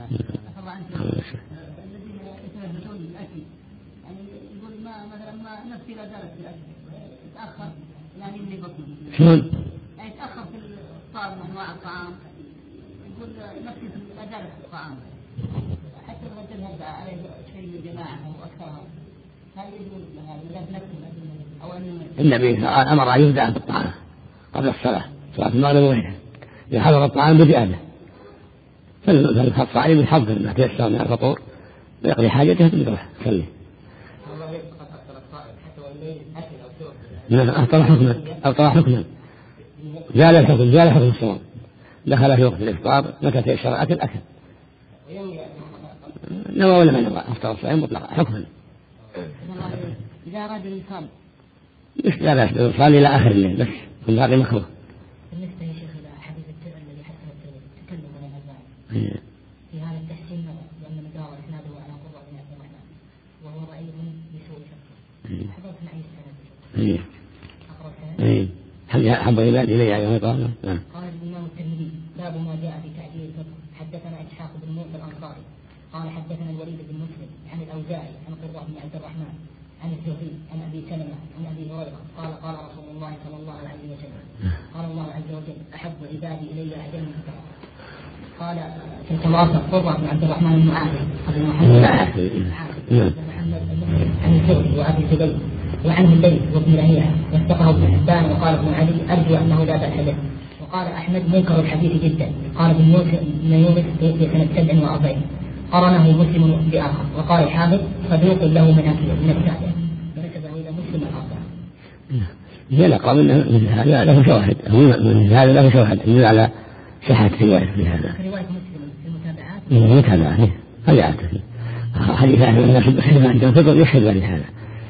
شلون؟ يعني يتأخر في الإفطار من أنواع الطعام، يقول نفسي في أجازة الطعام، حتى لو تذهب عليه شيء من الجماعة أو أكثرها، هل يجوز لها إذا نفسه أو أن النبي أمر أن يبدأ بالطعام قبل الصلاة، صلاة المغرب وغيرها، إذا حضر الطعام بزيادة، فالصائم يحضر ما تيسر من الفطور ويقضي حاجته ثم يروح يصلي. نعم أفطر حكما أفطر حكما زال الحكم زال حكم الصوم دخل في وقت الإفطار متى تيسر أكل أكل نوى ولا ما نوى أفطر الصائم مطلقا حكما. إذا أراد الإنسان مش لا بأس بالوصال إلى آخر الليل بس في الباقي مكروه. بالنسبة يا شيخ إلى حديث التر الذي حتى تكلم عن الأذان في هذا التحسين لأن مدار إسناده على قرة بن عبد الرحمن وهو ضعيف بسوء شكله حضرت معي السند. إيه حب عباد إلي يوم قال. قال الإمام الترمذي باب ما جاء في تعجيل الفطر. حدثنا إسحاق بن موسى الأنصاري قال حدثنا الوليد بن مسلم عن الأوزاعي عن قرة بن عبد الرحمن عن الزهري عن أبي سلمة عن أبي هريرة قال قال رسول الله صلى الله عليه وسلم قال الله عز وجل أحب عبادي إلي أعجل الفطر. قال في التواصل قرة بن عبد الرحمن بن عاصم أبي محمد محمد عن الزهري وأبي زبيد وعنه الليل وابن لهيعة واتقه ابن حبان وقال ابن علي أرجو أنه لا بأس به. وقال أحمد منكر الحديث جدا. قال ابن يونس بسنة سبع وأربعين قرنه مسلم بآخر. وقال الحافظ صدوق له من من التابع ونسبه إلى مسلم الآخر. هي قال من هذا له شواهد من هذا له شواهد يدل على صحة رواية في هذا. رواية مسلم في المتابعات. المتابعات هذه عادة حديث أهل الناس بخير ما عندهم فضل يشهد لهذا.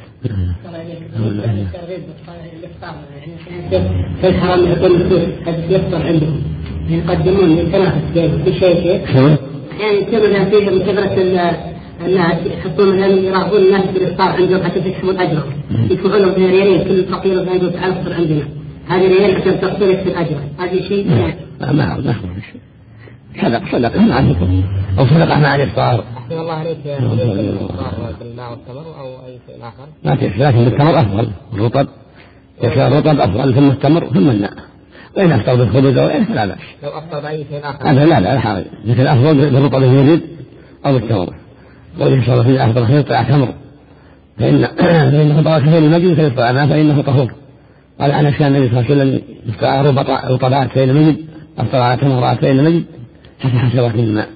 فالحرام يكون الدكتور هذا يفطر عندهم يقدمون يتنافس بشيء يعني يصير فيه من كثرة الناس يحطون مثلا يراقبون الناس بالإفطار عندهم حتى تكسبوا الأجر يدفعون في ريالين كل فقير يقول تعال افطر عندنا هذه ريال عشان تحصلك في الأجر هذا شيء ما ما ما صدق صدق ما عليكم أو صدق مع الإفطار. أحسن الله عليك يا الإفطار بالماء والتمر أو أي شيء آخر. ما تكفي لكن بالتمر أفضل الرطب يكفي الرطب أفضل ثم التمر ثم الماء وإن أفطر بالخبز أو إيه فلا بأس. لو أفطر بأي شيء آخر. هذا لا لا حاجة مثل أفضل بالرطب الجديد أو بالتمر. وإن صار في أفضل خير طلع تمر فإن فإنه طبعا كثير المجد فيطلع ما فإنه طهور. قال أنا كان النبي صلى الله عليه وسلم يفطر رطبات فإن مجد أفطر على تمرات فإن مجد حتى حسبات من الماء.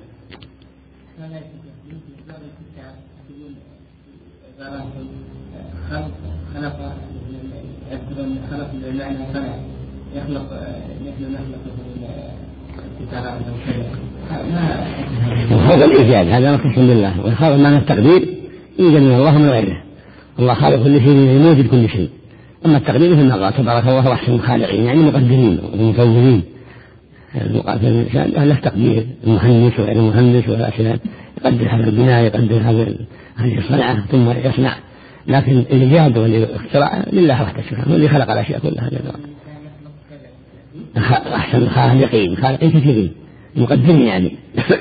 خلق يقولون خلق بمعنى خلق يخلق مثل ما يخلق هذا الإيجاد هذا مخصوص بالله والخالق معنى التقدير يوجد من الله من غيره. الله خالق كل شيء يوجد كل شيء. أما التقدير مثل ما قال تبارك الله أحسن الخالقين يعني مقدرين ومكونين. المقاتل الإنسان له تقدير المهندس وغير المهندس ولا شيء يقدر هذا البناء يقدر هذا هذه الصنعة ثم يصنع. لكن الإيجاد والاختراع لله وحده سبحانه هو اللي خلق الأشياء كلها جل وعلا. أحسن الخالقين خالقين كثيرين مقدرين يعني.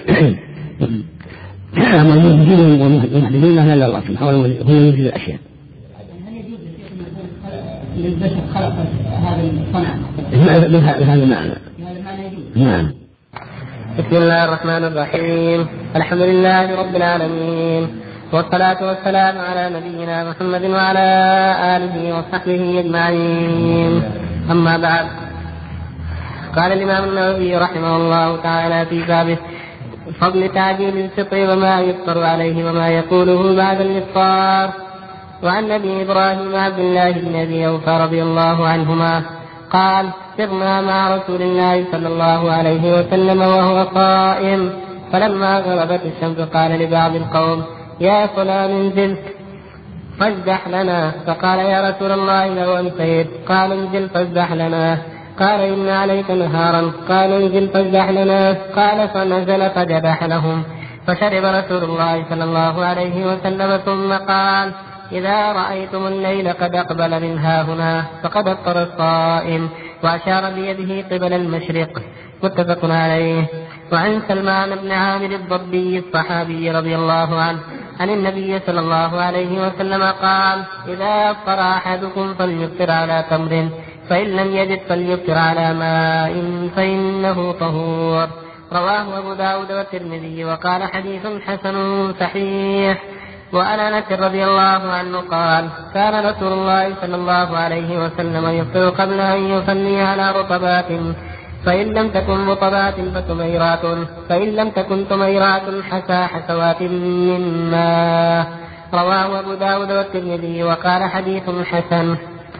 أما الموجودين والمحدثين لا إلا الله سبحانه هو يوجد الأشياء. هل يجوز للبشر خلق هذا الصنع؟ بهذا المعنى. نعم. بسم الله الرحمن الرحيم. الحمد لله رب العالمين والصلاة والسلام على نبينا محمد وعلى آله وصحبه أجمعين. أما بعد قال الإمام النووي رحمه الله تعالى في بابه فضل تعجيل الفطر وما يفطر عليه وما يقوله بعد الإفطار. وعن أبي إبراهيم عبد الله بن أبي أوفى رضي الله عنهما قال سرنا مع رسول الله صلى الله عليه وسلم وهو قائم فلما غربت الشمس قال لبعض القوم يا فلان انزل فازدح لنا. فقال يا رسول الله لو أمسيت. قال انزل فازدح لنا. قال إن عليك نهارا. قال انزل فازدح لنا. قال فنزل فذبح لهم. فشرب رسول الله صلى الله عليه وسلم ثم قال إذا رأيتم الليل قد أقبل من هاهنا فقد أفطر الصائم، وأشار بيده قبل المشرق. متفق عليه. وعن سلمان بن عامر الضبي الصحابي رضي الله عنه عن النبي صلى الله عليه وسلم قال إذا أفطر أحدكم فليفطر على تمر، فإن لم يجد فليفطر على ماء فإنه طهور. رواه أبو داود والترمذي وقال حديث حسن صحيح. وعن أنس رضي الله عنه قال كان رسول الله صلى الله عليه وسلم يفطر قبل أن يصلي على رطبات، فإن لم تكن رطبات فتميرات، فإن لم تكن تميرات حسى حسوات من ماء. رواه أبو داود والترمذي وقال حديث حسن.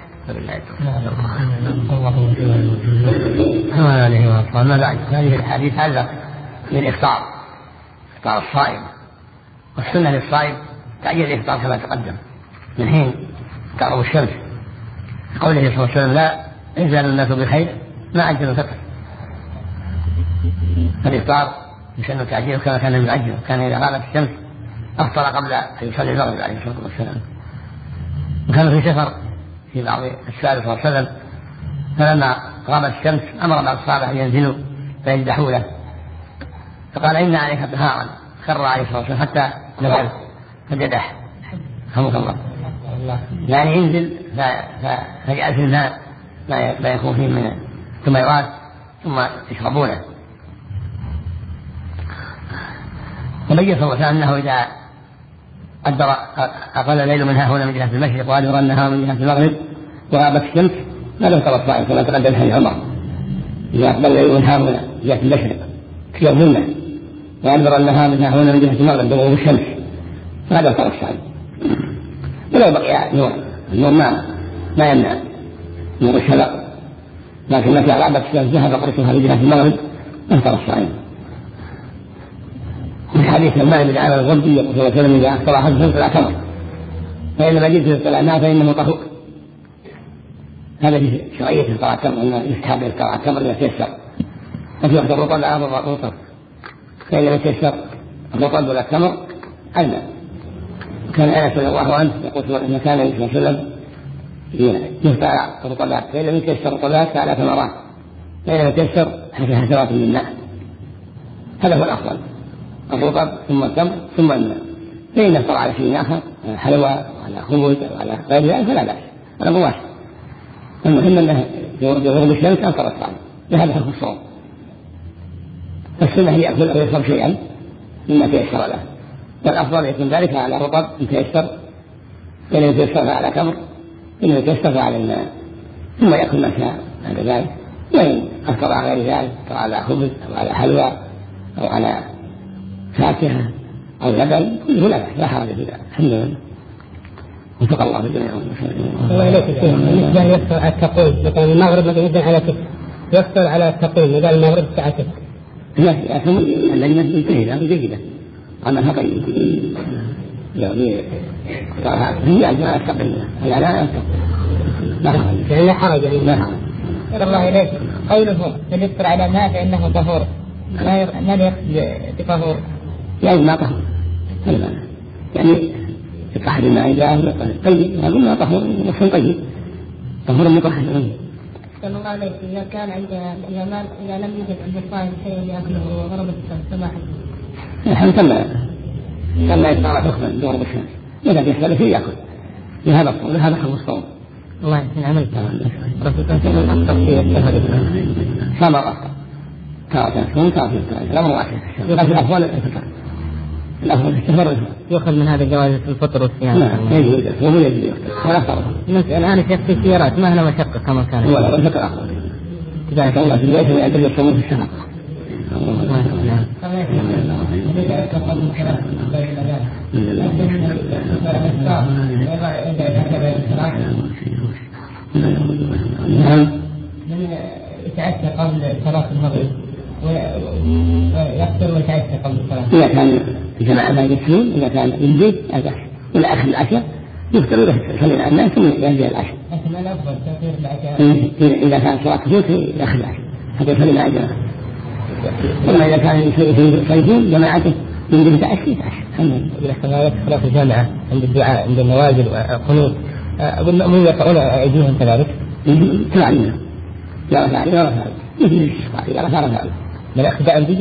ما بعد هذه الحديث علق للإفطار، إفطار الصائم، والسنة للصائم تعجيل الإفطار كما تقدم من حين تغرب الشمس، قوله صلى الله عليه وسلم لا يزال الناس بخير ما عجل الفطر. الإفطار يسن تعجيله كما كان يعجل، كان إذا غابت الشمس أفطر قبل أن يصلي المغرب عليه الصلاة والسلام. وكان في سفر في بعض السالف صلى الله عليه وسلم، فلما غابت الشمس أمر بعض الصحابة أن ينزلوا فيجدحوا له، فقال إن عليك نهارا، خر عليه الصلاة والسلام حتى نزل فجدح رحمك الله، يعني ينزل فيجعل في الماء ما يكون فيه من التميرات ثم يشربونه. وبين صلى الله عليه وسلم أنه إذا قدر أقل الليل منها هنا من جهة المشرق وأدبر النهار من جهة المغرب وغابت الشمس لا يفطر الصائم كما تقدم حديث عمر. إذا أقبل الليل منها هنا من جهة المشرق في الظلمة وأدبر النهار منها هنا من جهة المغرب بغروب الشمس فهذا يفطر الصائم. ولو بقي نور، النور ما ما يمنع نور الشفق، لكن متى غابت الشمس ذهب قرصها في جهة المغرب يفطر الصائم. في حديث سلمان بن عامر الضبي يقول صلى الله عليه وسلم إذا أفطر أحدكم فلا تمر، فإن لم يجد فلا ماء فإنه طهور. هذا في شرعية إفطار التمر، أنه يستحب إفطار التمر إذا تيسر، وفي وقت الرطب لا الرطب، فإن لم يتيسر الرطب ولا التمر الماء. كان أنس رضي الله عنه يقول إن كان النبي صلى الله عليه وسلم يفطر الرطبات، فإن لم يتيسر الرطبات فعلى ثمرات، فإن لم يتيسر حسرات من الماء. هذا هو الأفضل، الرطب ثم التمر ثم الماء. فإن افطر على شيء آخر حلوى وعلى خبز وعلى غير ذلك فلا بأس، هذا مباشر. المهم أنه بغروب الشمس أفطر الصائم، بهذا حكم الصوم. فالسنة هي يأكل أو يشرب شيئا مما تيسر له، والأفضل يكون ذلك على رطب إن تيسر، إن لم يتيسر فعلى تمر، إن لم يتيسر فعلى الماء، ثم يأكل ما شاء بعد ذلك. وإن أفطر على غير ذلك على خبز أو على حلوى أو على فاكهة أو لبن كله لا لا حرج في ذلك. الحمد لله. وفق الله الجميع. الله إليك بالنسبة يفطر على التقويم، مثلا المغرب مثلا يبدأ على تسع، يفطر على التقويم إذا المغرب الساعة تسع. لا لكن اللجنة منتهية جيدة عملها طيب. يعني هي أجمع التقويم هي لا يعني لا حرج يعني. لا حرج. الله إليك قوله يفطر على ماء فإنه طهور، ما يقصد بطهور يعني ما طهور، يعني يطهر الماء جاء طيب، هذا ما طهور نفس طيب، طهور مطهر. صلى الله عليه وسلم إذا كان عند إذا ما إذا لم يجد عند الصائم شيء يأكله وغرب الشمس فما حكمه؟ نحن كما كما يطلع حكما بغرب الشمس، إذا يحصل فيه يأكل، لهذا الصوم لهذا حكم الصوم. الله يحسن عملك رسول الله أفطر في الشهر فما أفطر تارة يكون تارة يكون الأمر واحد، لكن الأفضل الفطر، الأفضل الشهر يؤخذ من هذا جواز الفطر والصيام. لا يجوز وهو يجوز ولا فرق. الآن في اختيارات ما هنا مشقة كما كان. هو لا الفطر أفضل. إذا الله في البيت يعتبر الصوم في الشهر. نعم. يتعشى قبل صلاة المغرب ويفطر ويتعشى قبل الصلاة. إذا كان جماعة ما يجلسون، إذا كان ينزل ولا آخر العشاء يفطر يصلي مع الناس ثم ينزل العشاء. لكن الأفضل تأخير العشاء إذا كان صلاة خفوت يأخذ العشاء حتى يصلي مع الجماعة. ثم إذا كان يصلون جماعته من دون تأخير عشاء. إذا كان صلاة الجامعة عند الدعاء عند النوازل والقنوت أقول المأمون يرفعون أيديهم كذلك؟ تبع منهم. لا رفع لا رفع مثل الاستسقاء إذا رفع رفع من اخذ